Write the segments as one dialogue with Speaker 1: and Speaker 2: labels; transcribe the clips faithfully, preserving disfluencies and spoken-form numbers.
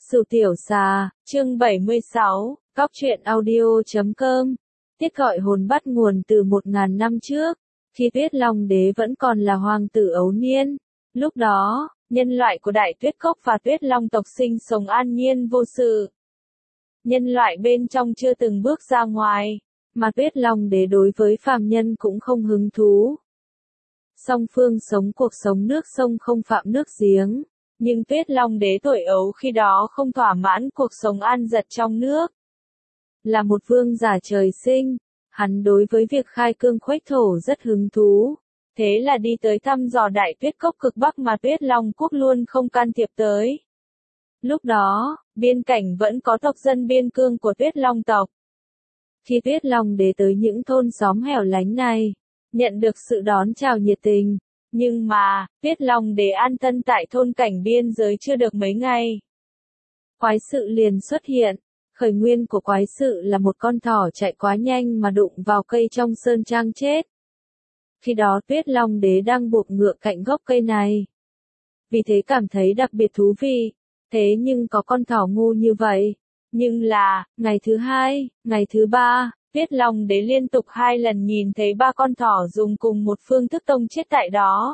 Speaker 1: Sửu Tiểu Xà, chương bảy mươi sáu, Cóc truyện audio chấm com. Tiết gọi hồn bắt nguồn từ một ngàn năm trước, khi Tuyết Long Đế vẫn còn là hoàng tử ấu niên. Lúc đó, nhân loại của Đại Tuyết Cốc và Tuyết Long tộc sinh sống an nhiên vô sự. Nhân loại bên trong chưa từng bước ra ngoài, mà Tuyết Long Đế đối với phàm nhân cũng không hứng thú. Song phương sống cuộc sống nước sông không phạm nước giếng. Nhưng Tuyết Long Đế tuổi ấu khi đó không thỏa mãn cuộc sống an dật trong nước. Là một vương giả trời sinh, hắn đối với việc khai cương khuếch thổ rất hứng thú. Thế là đi tới thăm dò Đại Tuyết Cốc cực Bắc mà Tuyết Long Quốc luôn không can thiệp tới. Lúc đó, biên cảnh vẫn có tộc dân biên cương của Tuyết Long tộc. Khi Tuyết Long Đế tới những thôn xóm hẻo lánh này, nhận được sự đón chào nhiệt tình. Nhưng mà, Tuyết Long Đế an thân tại thôn cảnh biên giới chưa được mấy ngày. Quái sự liền xuất hiện. Khởi nguyên của quái sự là một con thỏ chạy quá nhanh mà đụng vào cây trong sơn trang chết. Khi đó Tuyết Long Đế đang buộc ngựa cạnh gốc cây này. Vì thế cảm thấy đặc biệt thú vị. Thế nhưng có con thỏ ngu như vậy. Nhưng là, ngày thứ hai, ngày thứ ba, Tuyết Long Đế liên tục hai lần nhìn thấy ba con thỏ dùng cùng một phương thức tông chết tại đó.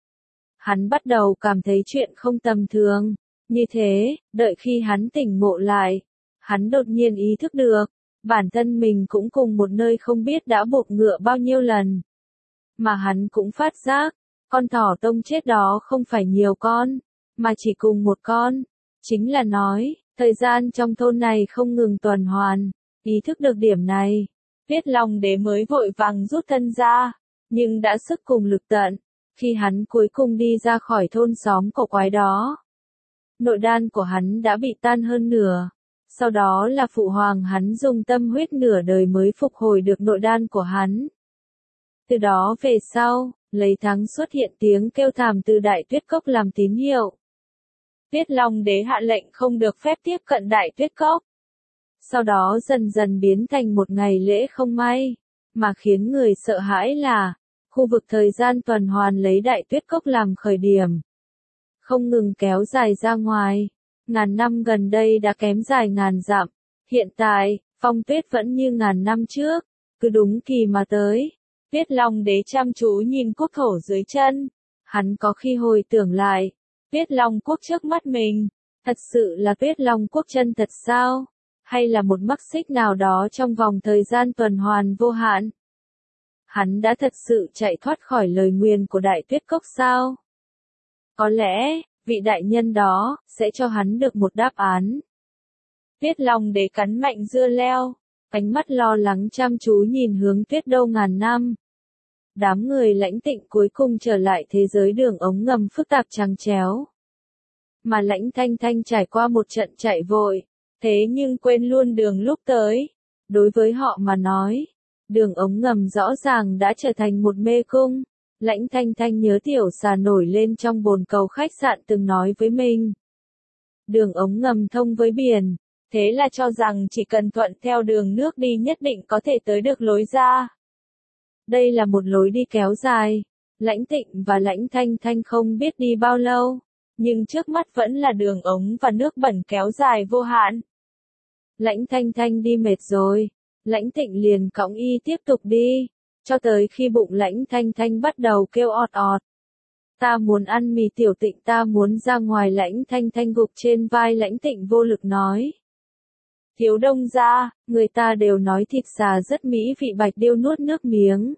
Speaker 1: Hắn bắt đầu cảm thấy chuyện không tầm thường. Như thế, đợi khi hắn tỉnh ngộ lại, hắn đột nhiên ý thức được, bản thân mình cũng cùng một nơi không biết đã buộc ngựa bao nhiêu lần. Mà hắn cũng phát giác, con thỏ tông chết đó không phải nhiều con, mà chỉ cùng một con. Chính là nói, thời gian trong thôn này không ngừng tuần hoàn. Ý thức được điểm này, Tuyết Long Đế mới vội vàng rút thân ra, nhưng đã sức cùng lực tận, khi hắn cuối cùng đi ra khỏi thôn xóm cổ quái đó. Nội đan của hắn đã bị tan hơn nửa, sau đó là phụ hoàng hắn dùng tâm huyết nửa đời mới phục hồi được nội đan của hắn. Từ đó về sau, lấy thắng xuất hiện tiếng kêu thảm từ Đại Tuyết Cốc làm tín hiệu. Tuyết Long Đế hạ lệnh không được phép tiếp cận Đại Tuyết Cốc. Sau đó dần dần biến thành một ngày lễ không may, mà khiến người sợ hãi là, khu vực thời gian tuần hoàn lấy Đại Tuyết Cốc làm khởi điểm. Không ngừng kéo dài ra ngoài, ngàn năm gần đây đã kém dài ngàn dặm, hiện tại, phong tuyết vẫn như ngàn năm trước, cứ đúng kỳ mà tới. Tuyết Long Đế chăm chú nhìn quốc thổ dưới chân, hắn có khi hồi tưởng lại, Tuyết Long Quốc trước mắt mình, thật sự là Tuyết Long Quốc chân thật sao? Hay là một mắc xích nào đó trong vòng thời gian tuần hoàn vô hạn? Hắn đã thật sự chạy thoát khỏi lời nguyền của Đại Tuyết Cốc sao? Có lẽ, vị đại nhân đó, sẽ cho hắn được một đáp án. Tuyết Long Đế cắn mạnh dưa leo, ánh mắt lo lắng chăm chú nhìn hướng Tuyết Đâu ngàn năm. Đám người Lãnh Tịnh cuối cùng trở lại thế giới đường ống ngầm phức tạp trắng chéo. Mà Lãnh Thanh Thanh trải qua một trận chạy vội. Thế nhưng quên luôn đường lúc tới. Đối với họ mà nói, đường ống ngầm rõ ràng đã trở thành một mê cung. Lãnh Thanh Thanh nhớ Tiểu Xà nổi lên trong bồn cầu khách sạn từng nói với mình. Đường ống ngầm thông với biển, thế là cho rằng chỉ cần thuận theo đường nước đi nhất định có thể tới được lối ra. Đây là một lối đi kéo dài. Lãnh Tịnh và Lãnh Thanh Thanh không biết đi bao lâu, nhưng trước mắt vẫn là đường ống và nước bẩn kéo dài vô hạn. Lãnh Thanh Thanh đi mệt rồi, Lãnh Tịnh liền cõng y tiếp tục đi, cho tới khi bụng Lãnh Thanh Thanh bắt đầu kêu ọt ọt. Ta muốn ăn mì Tiểu Tịnh, ta muốn ra ngoài. Lãnh Thanh Thanh gục trên vai Lãnh Tịnh vô lực nói. Thiếu Đông gia, người ta đều nói thịt xà rất mỹ vị. Bạch Điêu nuốt nước miếng.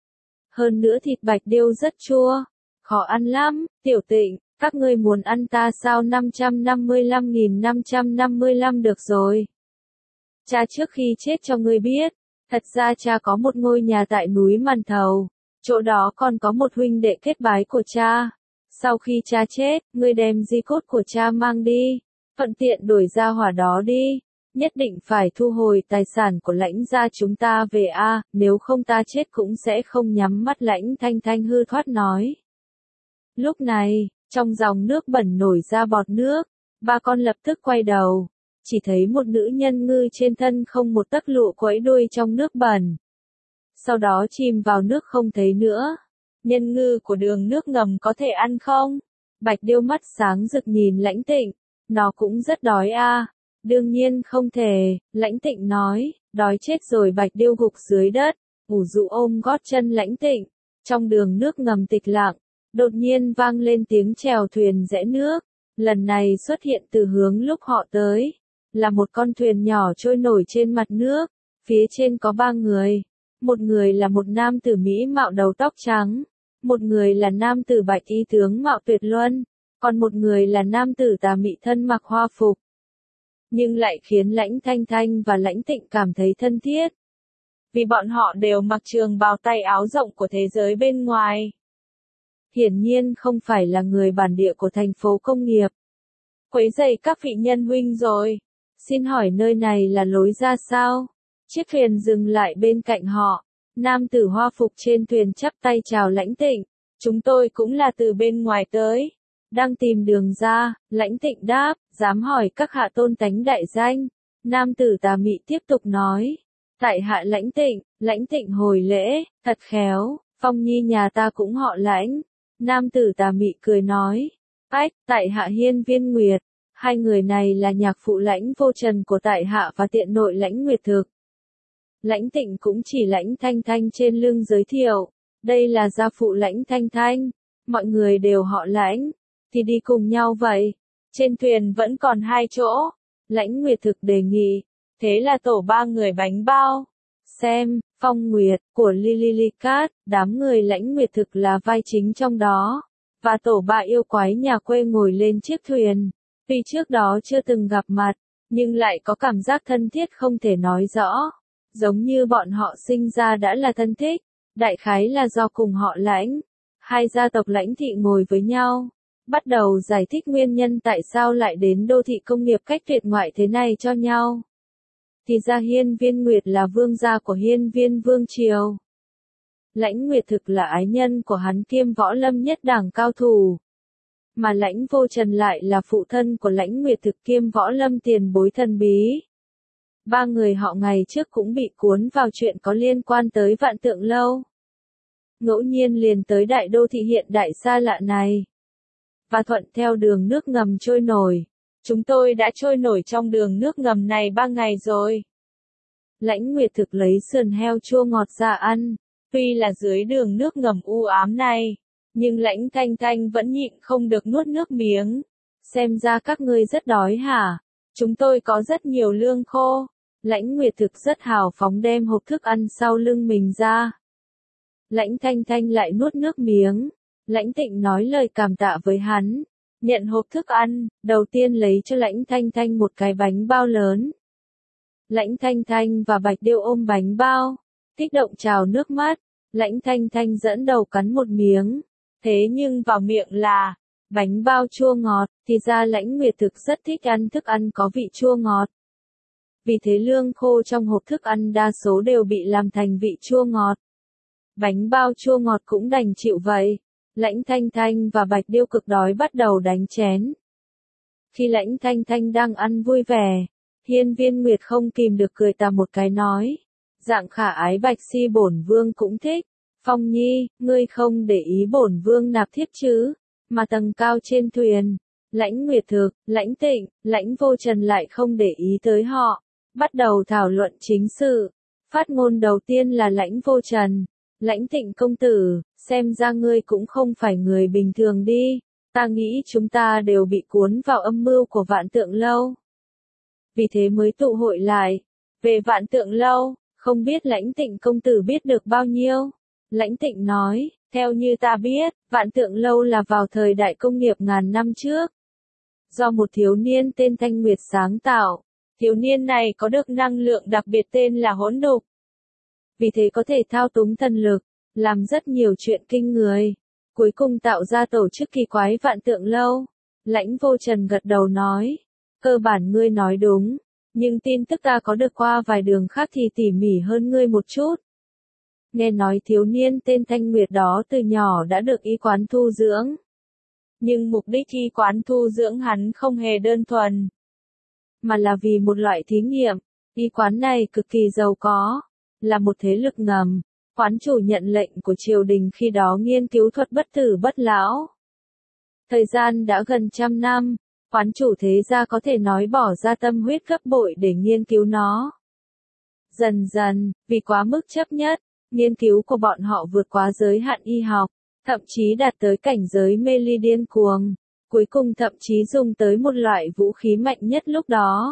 Speaker 1: Hơn nữa thịt Bạch Điêu rất chua, khó ăn lắm. Tiểu Tịnh, các ngươi muốn ăn ta sao? năm trăm năm mươi lăm nghìn năm trăm năm mươi lăm được rồi. Cha trước khi chết cho ngươi biết, thật ra cha có một ngôi nhà tại núi Màn Thầu, chỗ đó còn có một huynh đệ kết bái của cha. Sau khi cha chết, ngươi đem di cốt của cha mang đi, thuận tiện đổi ra hỏa đó đi, nhất định phải thu hồi tài sản của Lãnh gia chúng ta về a, nếu không ta chết cũng sẽ không nhắm mắt. Lãnh Thanh Thanh hư thoát nói. Lúc này, trong dòng nước bẩn nổi ra bọt nước, ba con lập tức quay đầu. Chỉ thấy một nữ nhân ngư trên thân không một tấc lụa quẫy đuôi trong nước bẩn. Sau đó chìm vào nước không thấy nữa. Nhân ngư của đường nước ngầm có thể ăn không? Bạch Điêu mắt sáng rực nhìn Lãnh Tịnh. Nó cũng rất đói a. Đương nhiên không thể, Lãnh Tịnh nói, đói chết rồi. Bạch Điêu gục dưới đất, ủ rũ ôm gót chân Lãnh Tịnh. Trong đường nước ngầm tịch lặng, đột nhiên vang lên tiếng chèo thuyền rẽ nước. Lần này xuất hiện từ hướng lúc họ tới, là một con thuyền nhỏ trôi nổi trên mặt nước, phía trên có ba người. Một người là một nam tử mỹ mạo đầu tóc trắng, một người là nam tử bạch y tướng mạo tuyệt luân, còn một người là nam tử tà mị thân mặc hoa phục. Nhưng lại khiến Lãnh Thanh Thanh và Lãnh Tịnh cảm thấy thân thiết. Vì bọn họ đều mặc trường bào tay áo rộng của thế giới bên ngoài. Hiển nhiên không phải là người bản địa của thành phố công nghiệp. Quấy rầy các vị nhân huynh rồi. Xin hỏi nơi này là lối ra sao? Chiếc thuyền dừng lại bên cạnh họ. Nam tử hoa phục trên thuyền chắp tay chào Lãnh Tịnh. Chúng tôi cũng là từ bên ngoài tới. Đang tìm đường ra, Lãnh Tịnh đáp, dám hỏi các hạ tôn tánh đại danh. Nam tử tà mị tiếp tục nói. Tại hạ Lãnh Tịnh, Lãnh Tịnh hồi lễ, thật khéo, Phong Nhi nhà ta cũng họ Lãnh. Nam tử tà mị cười nói. Ách, tại hạ Hiên Viên Nguyệt. Hai người này là nhạc phụ Lãnh Vô Trần của tại hạ và tiện nội Lãnh Nguyệt Thực. Lãnh Tịnh cũng chỉ Lãnh Thanh Thanh trên lưng giới thiệu. Đây là gia phụ Lãnh Thanh Thanh. Mọi người đều họ Lãnh. Thì đi cùng nhau vậy. Trên thuyền vẫn còn hai chỗ. Lãnh Nguyệt Thực đề nghị. Thế là tổ ba người bánh bao. Xem, Phong Nguyệt, của Lily Cat, đám người Lãnh Nguyệt Thực là vai chính trong đó. Và tổ ba yêu quái nhà quê ngồi lên chiếc thuyền. Tuy trước đó chưa từng gặp mặt, nhưng lại có cảm giác thân thiết không thể nói rõ. Giống như bọn họ sinh ra đã là thân thích. Đại khái là do cùng họ Lãnh. Hai gia tộc Lãnh thị ngồi với nhau. Bắt đầu giải thích nguyên nhân tại sao lại đến đô thị công nghiệp cách tuyệt ngoại thế này cho nhau. Thì ra Hiên Viên Nguyệt là vương gia của Hiên Viên Vương Triều. Lãnh Nguyệt Thực là ái nhân của hắn kiêm võ lâm nhất đẳng cao thủ. Mà Lãnh Vô Trần lại là phụ thân của Lãnh Nguyệt Thực kiêm võ lâm tiền bối thần bí. Ba người họ ngày trước cũng bị cuốn vào chuyện có liên quan tới Vạn Tượng Lâu. Ngẫu nhiên liền tới đại đô thị hiện đại xa lạ này. Và thuận theo đường nước ngầm trôi nổi. Chúng tôi đã trôi nổi trong đường nước ngầm này ba ngày rồi. Lãnh Nguyệt Thực lấy sườn heo chua ngọt ra ăn. Tuy là dưới đường nước ngầm u ám này, nhưng Lãnh Thanh Thanh vẫn nhịn không được nuốt nước miếng. Xem ra các ngươi rất đói hả? Chúng tôi có rất nhiều lương khô. Lãnh Nguyệt Thực rất hào phóng đem hộp thức ăn sau lưng mình ra. Lãnh Thanh Thanh lại nuốt nước miếng. Lãnh Tịnh nói lời cảm tạ với hắn. Nhận hộp thức ăn, đầu tiên lấy cho Lãnh Thanh Thanh một cái bánh bao lớn. Lãnh Thanh Thanh và Bạch Điêu ôm bánh bao, kích động trào nước mắt. Lãnh Thanh Thanh dẫn đầu cắn một miếng. Thế nhưng vào miệng là bánh bao chua ngọt, thì ra Lãnh Nguyệt Thực rất thích ăn thức ăn có vị chua ngọt. Vì thế lương khô trong hộp thức ăn đa số đều bị làm thành vị chua ngọt. Bánh bao chua ngọt cũng đành chịu vậy. Lãnh Thanh Thanh và Bạch Điêu cực đói bắt đầu đánh chén. Khi Lãnh Thanh Thanh đang ăn vui vẻ, Hiên Viên Nguyệt không kìm được cười ta một cái nói. Dạng khả ái Bạch Si bổn vương cũng thích. Phong Nhi, ngươi không để ý bổn vương nạp thiếp chứ, mà tầng cao trên thuyền. Lãnh Nguyệt Thực, Lãnh Tịnh, Lãnh Vô Trần lại không để ý tới họ. Bắt đầu thảo luận chính sự. Phát ngôn đầu tiên là Lãnh Vô Trần. Lãnh Tịnh công tử, xem ra ngươi cũng không phải người bình thường đi. Ta nghĩ chúng ta đều bị cuốn vào âm mưu của Vạn Tượng Lâu. Vì thế mới tụ hội lại. Về Vạn Tượng Lâu, không biết Lãnh Tịnh công tử biết được bao nhiêu. Lãnh Tịnh nói, theo như ta biết, Vạn Tượng Lâu là vào thời đại công nghiệp ngàn năm trước. Do một thiếu niên tên Thanh Nguyệt sáng tạo. Thiếu niên này có được năng lượng đặc biệt tên là hỗn đục. Vì thế có thể thao túng thần lực, làm rất nhiều chuyện kinh người. Cuối cùng tạo ra tổ chức kỳ quái Vạn Tượng Lâu. Lãnh Vô Trần gật đầu nói. Cơ bản ngươi nói đúng. Nhưng tin tức ta có được qua vài đường khác thì tỉ mỉ hơn ngươi một chút. Nghe nói thiếu niên tên Thanh Nguyệt đó từ nhỏ đã được y quán thu dưỡng. Nhưng mục đích y quán thu dưỡng hắn không hề đơn thuần. Mà là vì một loại thí nghiệm. Y quán này cực kỳ giàu có. Là một thế lực ngầm. Quán chủ nhận lệnh của triều đình khi đó nghiên cứu thuật bất tử bất lão. Thời gian đã gần trăm năm. Quán chủ thế gia có thể nói bỏ ra tâm huyết gấp bội để nghiên cứu nó. Dần dần, vì quá mức chấp nhất, nghiên cứu của bọn họ vượt quá giới hạn y học, thậm chí đạt tới cảnh giới mê ly điên cuồng, cuối cùng thậm chí dùng tới một loại vũ khí mạnh nhất lúc đó.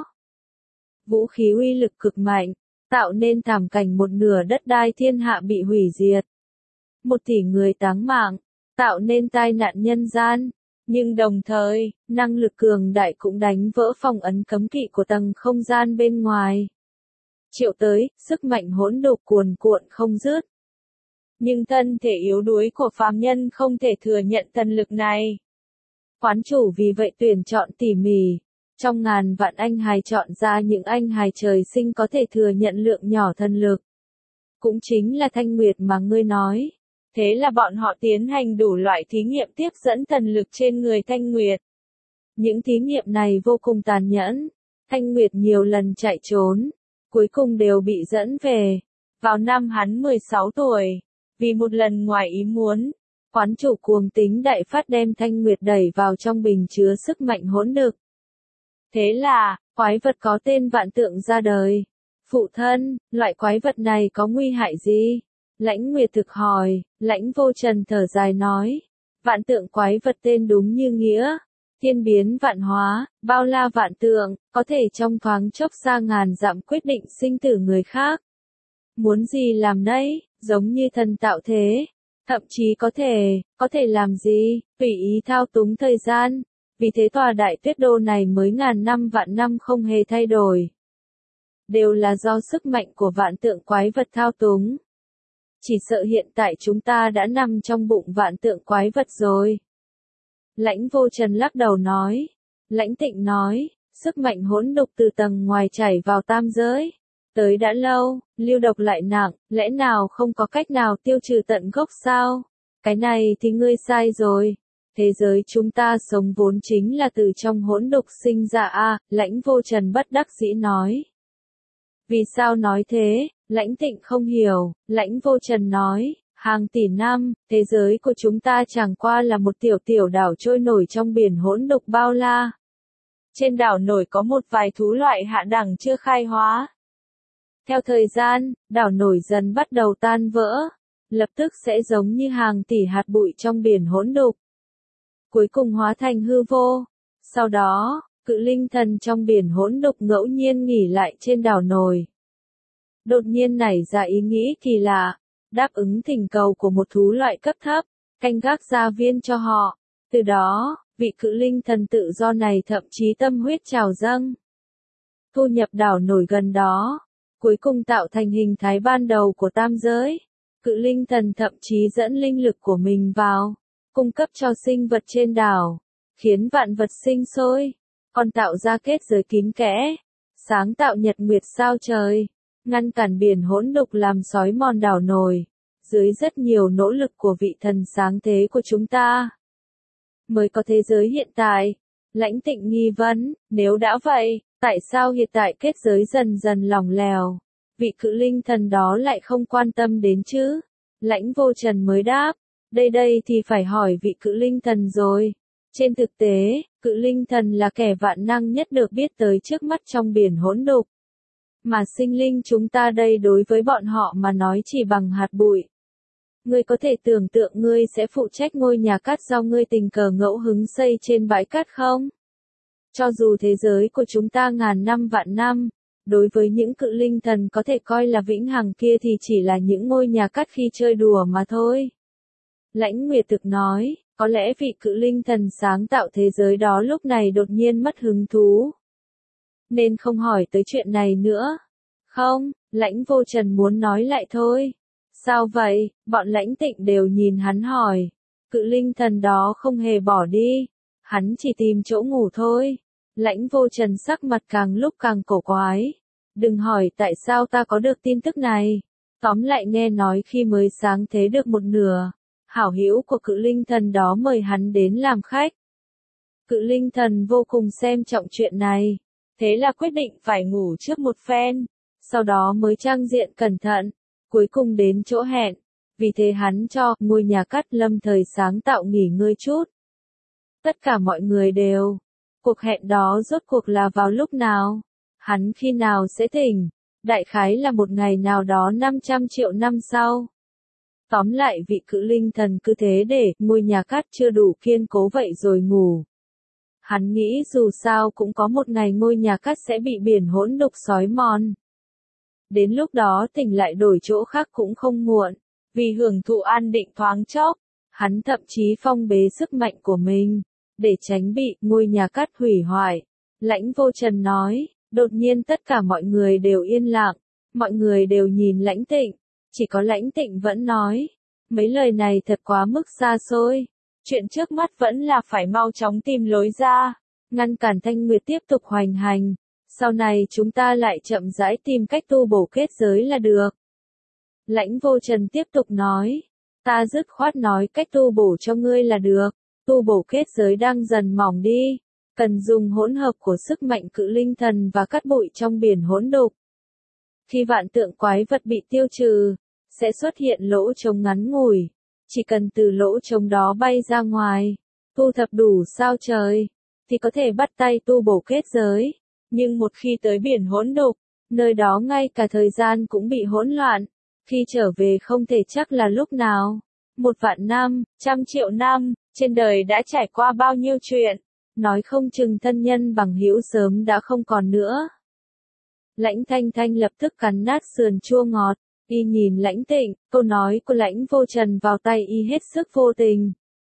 Speaker 1: Vũ khí uy lực cực mạnh, tạo nên thảm cảnh một nửa đất đai thiên hạ bị hủy diệt. Một tỷ người táng mạng, tạo nên tai nạn nhân gian, nhưng đồng thời, năng lực cường đại cũng đánh vỡ phong ấn cấm kỵ của tầng không gian bên ngoài. Triệu tới, sức mạnh hỗn độn cuồn cuộn không dứt. Nhưng thân thể yếu đuối của phàm nhân không thể thừa nhận thần lực này. Quán chủ vì vậy tuyển chọn tỉ mỉ, trong ngàn vạn anh hài chọn ra những anh hài trời sinh có thể thừa nhận lượng nhỏ thần lực. Cũng chính là Thanh Nguyệt mà ngươi nói. Thế là bọn họ tiến hành đủ loại thí nghiệm tiếp dẫn thần lực trên người Thanh Nguyệt. Những thí nghiệm này vô cùng tàn nhẫn. Thanh Nguyệt nhiều lần chạy trốn, cuối cùng đều bị dẫn về. Vào năm hắn mười sáu tuổi, vì một lần ngoài ý muốn, quán chủ cuồng tính đại phát đem Thanh Nguyệt đẩy vào trong bình chứa sức mạnh hỗn đực. Thế là, quái vật có tên Vạn Tượng ra đời. Phụ thân, loại quái vật này có nguy hại gì? Lãnh Nguyệt thực hỏi, Lãnh Vô Trần thở dài nói. Vạn tượng quái vật tên đúng như nghĩa. Thiên biến vạn hóa, bao la vạn tượng, có thể trong thoáng chốc xa ngàn dặm quyết định sinh tử người khác. Muốn gì làm nấy, giống như thần tạo thế. Thậm chí có thể, có thể làm gì, tùy ý thao túng thời gian. Vì thế tòa đại tuyết đô này mới ngàn năm vạn năm không hề thay đổi. Đều là do sức mạnh của vạn tượng quái vật thao túng. Chỉ sợ hiện tại chúng ta đã nằm trong bụng vạn tượng quái vật rồi. Lãnh Vô Trần lắc đầu nói. Lãnh Tịnh nói, sức mạnh hỗn độn từ tầng ngoài chảy vào tam giới. Tới đã lâu, lưu độc lại nặng, lẽ nào không có cách nào tiêu trừ tận gốc sao? Cái này thì ngươi sai rồi. Thế giới chúng ta sống vốn chính là từ trong hỗn độn sinh ra a, Lãnh Vô Trần bất đắc dĩ nói. Vì sao nói thế? Lãnh Tịnh không hiểu, Lãnh Vô Trần nói, hàng tỷ năm, thế giới của chúng ta chẳng qua là một tiểu tiểu đảo trôi nổi trong biển hỗn độn bao la. Trên đảo nổi có một vài thú loại hạ đẳng chưa khai hóa. Theo thời gian, đảo nổi dần bắt đầu tan vỡ, lập tức sẽ giống như hàng tỷ hạt bụi trong biển hỗn độn. Cuối cùng hóa thành hư vô. Sau đó, cự linh thần trong biển hỗn độn ngẫu nhiên nghỉ lại trên đảo nổi. Đột nhiên nảy ra ý nghĩ kỳ lạ, đáp ứng thỉnh cầu của một thú loại cấp thấp, canh gác gia viên cho họ. Từ đó, vị cự linh thần tự do này thậm chí tâm huyết trào dâng. Thu nhập đảo nổi gần đó, cuối cùng tạo thành hình thái ban đầu của tam giới. Cự linh thần thậm chí dẫn linh lực của mình vào, cung cấp cho sinh vật trên đảo, khiến vạn vật sinh sôi, còn tạo ra kết giới kín kẽ, sáng tạo nhật nguyệt sao trời, ngăn cản biển hỗn độn làm xói mòn đảo nổi, dưới rất nhiều nỗ lực của vị thần sáng thế của chúng ta, mới có thế giới hiện tại. Lãnh Tịnh nghi vấn, nếu đã vậy, tại sao hiện tại kết giới dần dần lỏng lẻo, vị cự linh thần đó lại không quan tâm đến chứ? Lãnh Vô Trần mới đáp, đây đây thì phải hỏi vị cự linh thần rồi. Trên thực tế, cự linh thần là kẻ vạn năng nhất được biết tới trước mắt trong biển hỗn độn. Mà sinh linh chúng ta đây đối với bọn họ mà nói chỉ bằng hạt bụi. Ngươi có thể tưởng tượng ngươi sẽ phụ trách ngôi nhà cát do ngươi tình cờ ngẫu hứng xây trên bãi cát không? Cho dù thế giới của chúng ta ngàn năm vạn năm, đối với những cự linh thần có thể coi là vĩnh hằng kia thì chỉ là những ngôi nhà cát khi chơi đùa mà thôi. Lãnh Nguyệt Thực nói, có lẽ vị cự linh thần sáng tạo thế giới đó lúc này đột nhiên mất hứng thú. Nên không hỏi tới chuyện này nữa. Không, Lãnh Vô Trần muốn nói lại thôi. Sao vậy? Bọn Lãnh Tịnh đều nhìn hắn hỏi. Cự linh thần đó không hề bỏ đi. Hắn chỉ tìm chỗ ngủ thôi. Lãnh Vô Trần sắc mặt càng lúc càng cổ quái. Đừng hỏi tại sao ta có được tin tức này. Tóm lại nghe nói khi mới sáng thế được một nửa, hảo hữu của cự linh thần đó mời hắn đến làm khách. Cự linh thần vô cùng xem trọng chuyện này. Thế là quyết định phải ngủ trước một phen. Sau đó mới trang diện cẩn thận. Cuối cùng đến chỗ hẹn. Vì thế hắn cho ngôi nhà cát lâm thời sáng tạo nghỉ ngơi chút. Tất cả mọi người đều Cuộc hẹn đó rốt cuộc là vào lúc nào? Hắn khi nào sẽ tỉnh? Đại khái là một ngày nào đó năm trăm triệu năm sau. Tóm lại vị cự linh thần cứ thế để ngôi nhà cát chưa đủ kiên cố vậy rồi ngủ. Hắn nghĩ dù sao cũng có một ngày ngôi nhà cát sẽ bị biển hỗn độn xói mòn. Đến lúc đó tỉnh lại đổi chỗ khác cũng không muộn, vì hưởng thụ an định thoáng chốc, hắn thậm chí phong bế sức mạnh của mình, để tránh bị ngôi nhà cát hủy hoại. Lãnh Vô Trần nói, đột nhiên tất cả mọi người đều yên lặng, mọi người đều nhìn Lãnh Tịnh, chỉ có Lãnh Tịnh vẫn nói, mấy lời này thật quá mức xa xôi, chuyện trước mắt vẫn là phải mau chóng tìm lối ra, ngăn cản Thanh Nguyệt tiếp tục hoành hành. Sau này chúng ta lại chậm rãi tìm cách tu bổ kết giới là được. Lãnh Vô Trần tiếp tục nói, ta dứt khoát nói cách tu bổ cho ngươi là được, tu bổ kết giới đang dần mỏng đi, cần dùng hỗn hợp của sức mạnh cự linh thần và cát bụi trong biển hỗn độn. Khi vạn tượng quái vật bị tiêu trừ, sẽ xuất hiện lỗ trống ngắn ngủi, chỉ cần từ lỗ trống đó bay ra ngoài, thu thập đủ sao trời, thì có thể bắt tay tu bổ kết giới. Nhưng một khi tới biển hỗn độn, nơi đó ngay cả thời gian cũng bị hỗn loạn, khi trở về không thể chắc là lúc nào. Một vạn năm, trăm triệu năm, trên đời đã trải qua bao nhiêu chuyện, nói không chừng thân nhân bằng hữu sớm đã không còn nữa. Lãnh Thanh Thanh lập tức cắn nát sườn chua ngọt, y nhìn Lãnh Tịnh, câu nói của Lãnh Vô Trần vào tay y hết sức vô tình.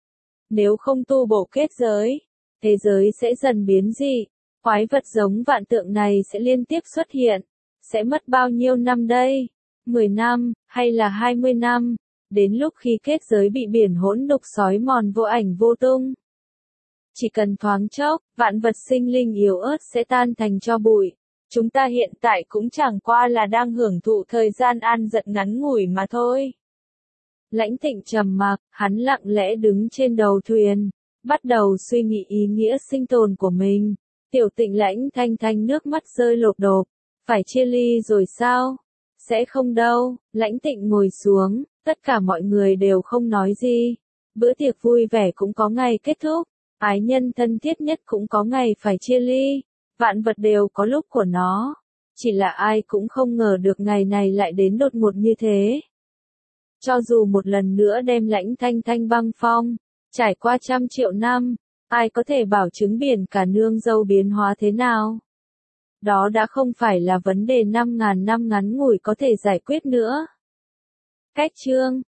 Speaker 1: Nếu không tu bổ kết giới, thế giới sẽ dần biến dị. Quái vật giống vạn tượng này sẽ liên tiếp xuất hiện, sẽ mất bao nhiêu năm đây? mười năm, hay là hai mươi năm, đến lúc khi kết giới bị biển hỗn độn xói mòn vô ảnh vô tung. Chỉ cần thoáng chốc, vạn vật sinh linh yếu ớt sẽ tan thành tro bụi. Chúng ta hiện tại cũng chẳng qua là đang hưởng thụ thời gian an giật ngắn ngủi mà thôi. Lãnh Tịnh trầm mặc, hắn lặng lẽ đứng trên đầu thuyền, bắt đầu suy nghĩ ý nghĩa sinh tồn của mình. Tiểu Tịnh Lãnh Thanh Thanh nước mắt rơi lộp đột, phải chia ly rồi sao? Sẽ không đâu. Lãnh Tịnh ngồi xuống, tất cả mọi người đều không nói gì. Bữa tiệc vui vẻ cũng có ngày kết thúc, ái nhân thân thiết nhất cũng có ngày phải chia ly, vạn vật đều có lúc của nó. Chỉ là ai cũng không ngờ được ngày này lại đến đột ngột như thế. Cho dù một lần nữa đem Lãnh Thanh Thanh băng phong, trải qua trăm triệu năm, ai có thể bảo chứng biển cả nương dâu biến hóa thế nào? Đó đã không phải là vấn đề năm ngàn năm ngắn ngủi có thể giải quyết nữa. Cách chương